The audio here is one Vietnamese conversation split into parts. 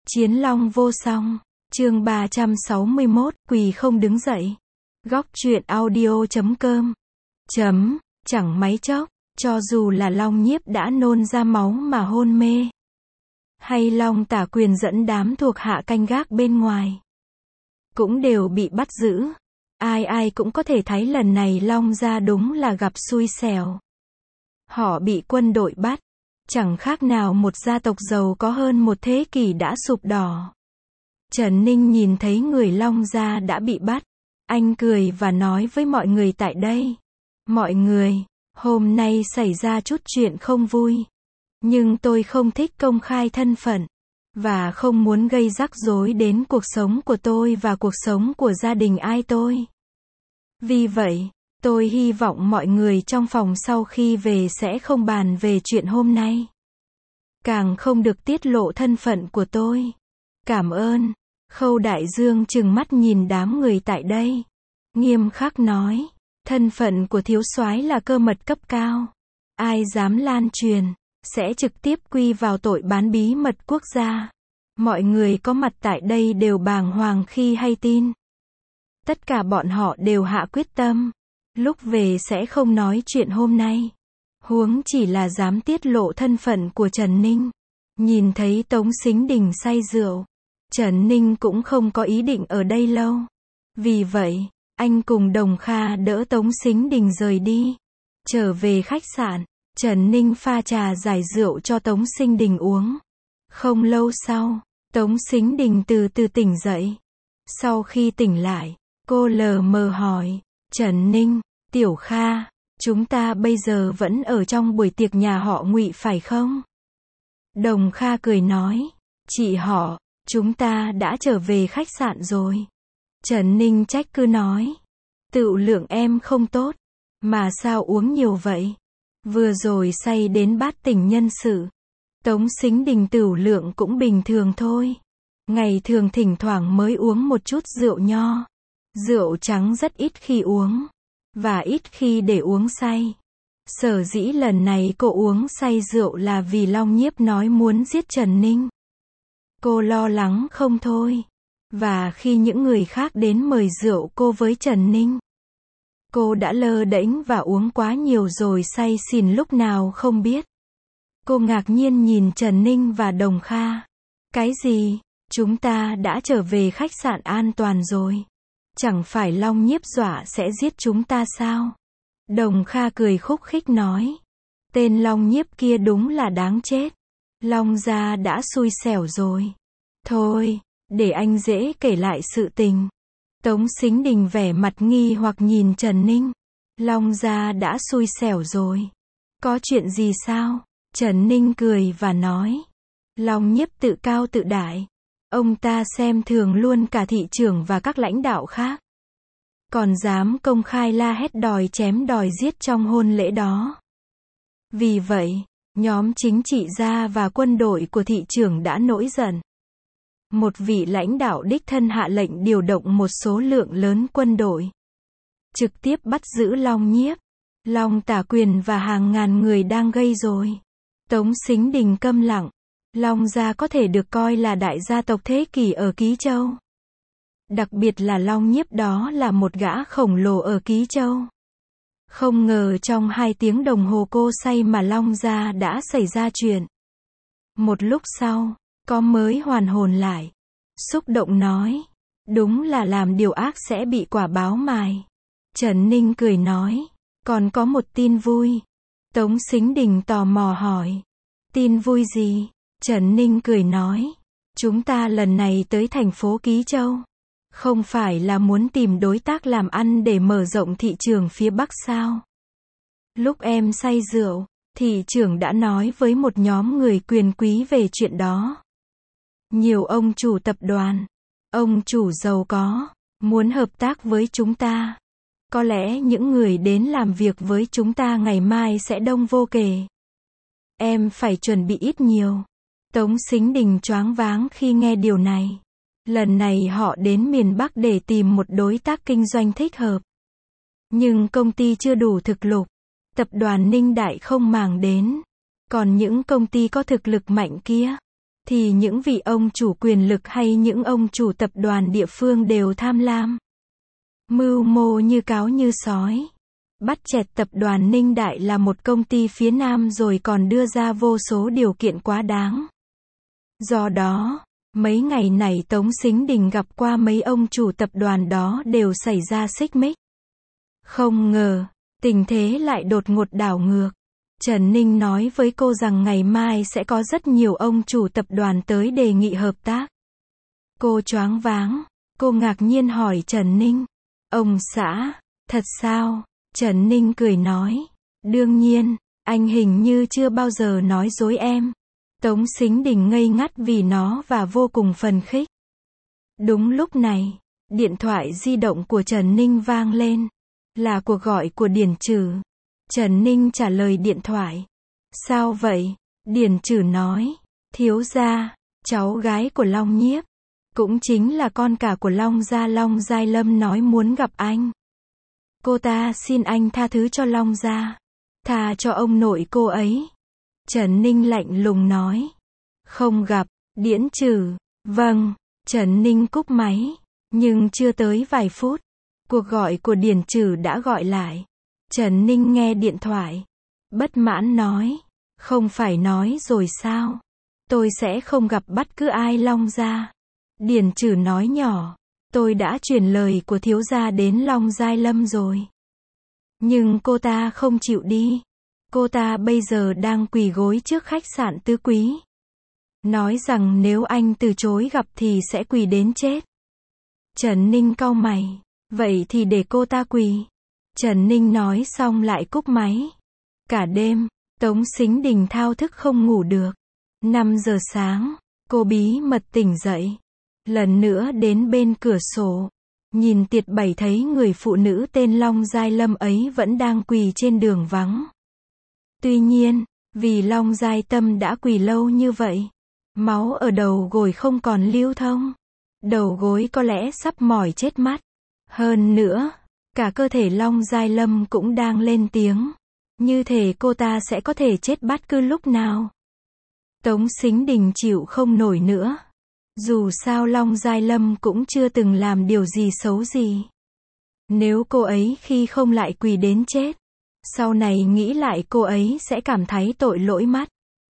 Chiến long vô song. Chương 361, quỳ không đứng dậy. Góc truyện audio.com. Chẳng mấy chốc, cho dù là Long Nhiếp đã nôn ra máu mà hôn mê, hay Long Tả Quyền dẫn đám thuộc hạ canh gác bên ngoài, cũng đều bị bắt giữ. Ai cũng có thể thấy lần này Long gia đúng là gặp xui xẻo. Họ bị quân đội bắt, chẳng khác nào một gia tộc giàu có hơn một thế kỷ đã sụp đổ. Trần Ninh nhìn thấy người Long gia đã bị bắt, anh cười và nói với mọi người tại đây: mọi người, hôm nay xảy ra chút chuyện không vui, nhưng tôi không thích công khai thân phận, và không muốn gây rắc rối đến cuộc sống của tôi và cuộc sống của gia đình ai tôi. Vì vậy, tôi hy vọng mọi người trong phòng sau khi về sẽ không bàn về chuyện hôm nay, càng không được tiết lộ thân phận của tôi. Cảm ơn. Khâu Đại Dương trừng mắt nhìn đám người tại đây, nghiêm khắc nói: thân phận của thiếu soái là cơ mật cấp cao, ai dám lan truyền sẽ trực tiếp quy vào tội bán bí mật quốc gia. Mọi người có mặt tại đây đều bàng hoàng khi hay tin. Tất cả bọn họ đều hạ quyết tâm, lúc về sẽ không nói chuyện hôm nay, huống chỉ là dám tiết lộ thân phận của Trần Ninh. Nhìn thấy Tống Sính Đình say rượu, Trần Ninh cũng không có ý định ở đây lâu. Vì vậy, anh cùng Đồng Kha đỡ Tống Sính Đình rời đi. Trở về khách sạn, Trần Ninh pha trà giải rượu cho Tống Sính Đình uống. Không lâu sau, Tống Sính Đình từ từ tỉnh dậy. Sau khi tỉnh lại, cô lờ mờ hỏi: Trần Ninh, Tiểu Kha, chúng ta bây giờ vẫn ở trong buổi tiệc nhà họ Ngụy phải không? Đồng Kha cười nói: chị họ, chúng ta đã trở về khách sạn rồi. Trần Ninh trách cứ nói: tựu lượng em không tốt, mà sao uống nhiều vậy? Vừa rồi say đến bát tỉnh nhân sự. Tống Sính Đình tửu lượng cũng bình thường thôi. Ngày thường thỉnh thoảng mới uống một chút rượu nho. Rượu trắng rất ít khi uống, và ít khi để uống say. Sở dĩ lần này cô uống say rượu là vì Long Nhiếp nói muốn giết Trần Ninh. Cô lo lắng không thôi. Và khi những người khác đến mời rượu cô với Trần Ninh, cô đã lơ đễnh và uống quá nhiều rồi say xỉn lúc nào không biết. Cô ngạc nhiên nhìn Trần Ninh và Đồng Kha. Cái gì? Chúng ta đã trở về khách sạn an toàn rồi. Chẳng phải Long Nhiếp dọa sẽ giết chúng ta sao? Đồng Kha cười khúc khích nói: tên Long Nhiếp kia đúng là đáng chết. Long gia đã xui xẻo rồi. Thôi, để anh dễ kể lại sự tình. Tống Sính Đình vẻ mặt nghi hoặc nhìn Trần Ninh. Long gia đã xui xẻo rồi. Có chuyện gì sao? Trần Ninh cười và nói: Long Nhiếp tự cao tự đại. Ông ta xem thường luôn cả thị trưởng và các lãnh đạo khác. Còn dám công khai la hét đòi chém đòi giết trong hôn lễ đó. Vì vậy, nhóm chính trị gia và quân đội của thị trưởng đã nổi giận. Một vị lãnh đạo đích thân hạ lệnh điều động một số lượng lớn quân đội, trực tiếp bắt giữ Long Nhiếp, Long Tả Quyền và hàng ngàn người đang gây rối. Tống Sính Đình câm lặng. Long gia có thể được coi là đại gia tộc thế kỷ ở Ký Châu. Đặc biệt là Long Nhiếp đó là một gã khổng lồ ở Ký Châu. Không ngờ trong 2 tiếng đồng hồ cô say mà Long gia đã xảy ra chuyện. Một lúc sau, có mới hoàn hồn lại, xúc động nói: đúng là làm điều ác sẽ bị quả báo mài. Trần Ninh cười nói: còn có một tin vui. Tống Sính Đình tò mò hỏi: tin vui gì? Trần Ninh cười nói: chúng ta lần này tới thành phố Ký Châu, không phải là muốn tìm đối tác làm ăn để mở rộng thị trường phía Bắc sao? Lúc em say rượu, thị trưởng đã nói với một nhóm người quyền quý về chuyện đó. Nhiều ông chủ tập đoàn, ông chủ giàu có, muốn hợp tác với chúng ta. Có lẽ những người đến làm việc với chúng ta ngày mai sẽ đông vô kể. Em phải chuẩn bị ít nhiều. Tống Sính Đình choáng váng khi nghe điều này. Lần này họ đến miền Bắc để tìm một đối tác kinh doanh thích hợp. Nhưng công ty chưa đủ thực lực. Tập đoàn Ninh Đại không màng đến. Còn những công ty có thực lực mạnh kia, thì những vị ông chủ quyền lực hay những ông chủ tập đoàn địa phương đều tham lam. Mưu mô như cáo như sói. Bắt chẹt tập đoàn Ninh Đại là một công ty phía Nam rồi còn đưa ra vô số điều kiện quá đáng. Do đó, mấy ngày này Tống Sính Đình gặp qua mấy ông chủ tập đoàn đó đều xảy ra xích mích. Không ngờ, tình thế lại đột ngột đảo ngược. Trần Ninh nói với cô rằng ngày mai sẽ có rất nhiều ông chủ tập đoàn tới đề nghị hợp tác. Cô choáng váng, cô ngạc nhiên hỏi Trần Ninh. Ông xã, thật sao? Trần Ninh cười nói. Đương nhiên, anh hình như chưa bao giờ nói dối em. Tống Sính Đình ngây ngắt vì nó và vô cùng phấn khích. Đúng lúc này, điện thoại di động của Trần Ninh vang lên. Là cuộc gọi của Điển Trừ. Trần Ninh trả lời điện thoại. Sao vậy? Điển Trừ nói. Thiếu gia, cháu gái của Long Nhiếp, cũng chính là con cả của Long gia Long Giai Lâm nói muốn gặp anh. Cô ta xin anh tha thứ cho Long gia, tha cho ông nội cô ấy. Trần Ninh lạnh lùng nói. Không gặp. Điển Trừ. Vâng. Trần Ninh cúp máy. Nhưng chưa tới vài phút, cuộc gọi của Điển Trừ đã gọi lại. Trần Ninh nghe điện thoại, bất mãn nói. Không phải nói rồi sao? Tôi sẽ không gặp bất cứ ai Long gia. Điển Trừ nói nhỏ. Tôi đã truyền lời của thiếu gia đến Long Giai Lâm rồi. Nhưng cô ta không chịu đi. Cô ta bây giờ đang quỳ gối trước khách sạn Tứ Quý. Nói rằng nếu anh từ chối gặp thì sẽ quỳ đến chết. Trần Ninh cau mày. Vậy thì để cô ta quỳ. Trần Ninh nói xong lại cúp máy. Cả đêm, Tống Sính Đình thao thức không ngủ được. 5 giờ sáng, cô bí mật tỉnh dậy. Lần nữa đến bên cửa sổ. Nhìn tiệt bảy thấy người phụ nữ tên Long Giai Lâm ấy vẫn đang quỳ trên đường vắng. Tuy nhiên, vì Long Giai Tâm đã quỳ lâu như vậy, máu ở đầu gối không còn lưu thông. Đầu gối có lẽ sắp mỏi chết mắt. Hơn nữa, cả cơ thể Long Giai Lâm cũng đang lên tiếng. Như thể cô ta sẽ có thể chết bất cứ lúc nào. Tống Sính Đình chịu không nổi nữa. Dù sao Long Giai Lâm cũng chưa từng làm điều gì xấu gì. Nếu cô ấy khi không lại quỳ đến chết, sau này nghĩ lại cô ấy sẽ cảm thấy tội lỗi mất.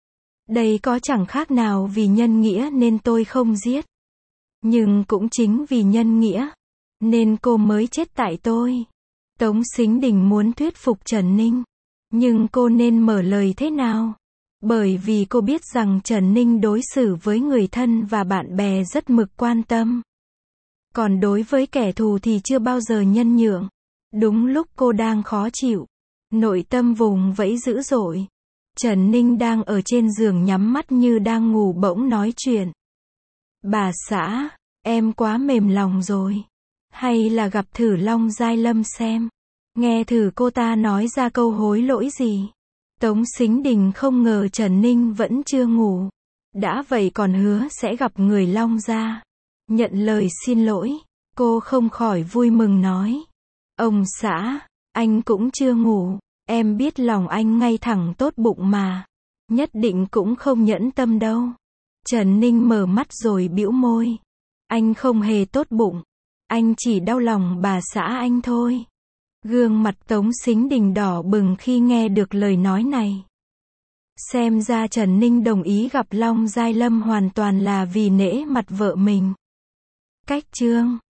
Đây có chẳng khác nào vì nhân nghĩa nên tôi không giết. Nhưng cũng chính vì nhân nghĩa, nên cô mới chết tại tôi. Tống Sính Đình muốn thuyết phục Trần Ninh. Nhưng cô nên mở lời thế nào? Bởi vì cô biết rằng Trần Ninh đối xử với người thân và bạn bè rất mực quan tâm. Còn đối với kẻ thù thì chưa bao giờ nhân nhượng. Đúng lúc cô đang khó chịu, nội tâm vùng vẫy dữ dội. Trần Ninh đang ở trên giường nhắm mắt như đang ngủ bỗng nói chuyện. Bà xã, em quá mềm lòng rồi. Hay là gặp thử Long Giai Lâm xem. Nghe thử cô ta nói ra câu hối lỗi gì. Tống Sính Đình không ngờ Trần Ninh vẫn chưa ngủ. Đã vậy còn hứa sẽ gặp người Long gia. Nhận lời xin lỗi, cô không khỏi vui mừng nói. Ông xã, anh cũng chưa ngủ. Em biết lòng anh ngay thẳng tốt bụng mà. Nhất định cũng không nhẫn tâm đâu. Trần Ninh mở mắt rồi bĩu môi. Anh không hề tốt bụng. Anh chỉ đau lòng bà xã anh thôi. Gương mặt Tống Sính Đình đỏ bừng khi nghe được lời nói này. Xem ra Trần Ninh đồng ý gặp Long Giai Lâm hoàn toàn là vì nể mặt vợ mình. Cách chương